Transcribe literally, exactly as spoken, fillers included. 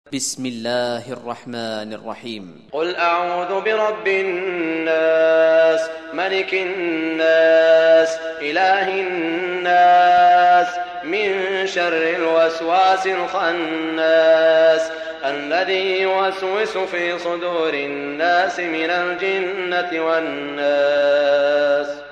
بسم الله الرحمن الرحيم. قل أعوذ برب الناس ملك الناس إله الناس من شر الوسواس الخناس الذي يوسوس في صدور الناس من الجنة والناس.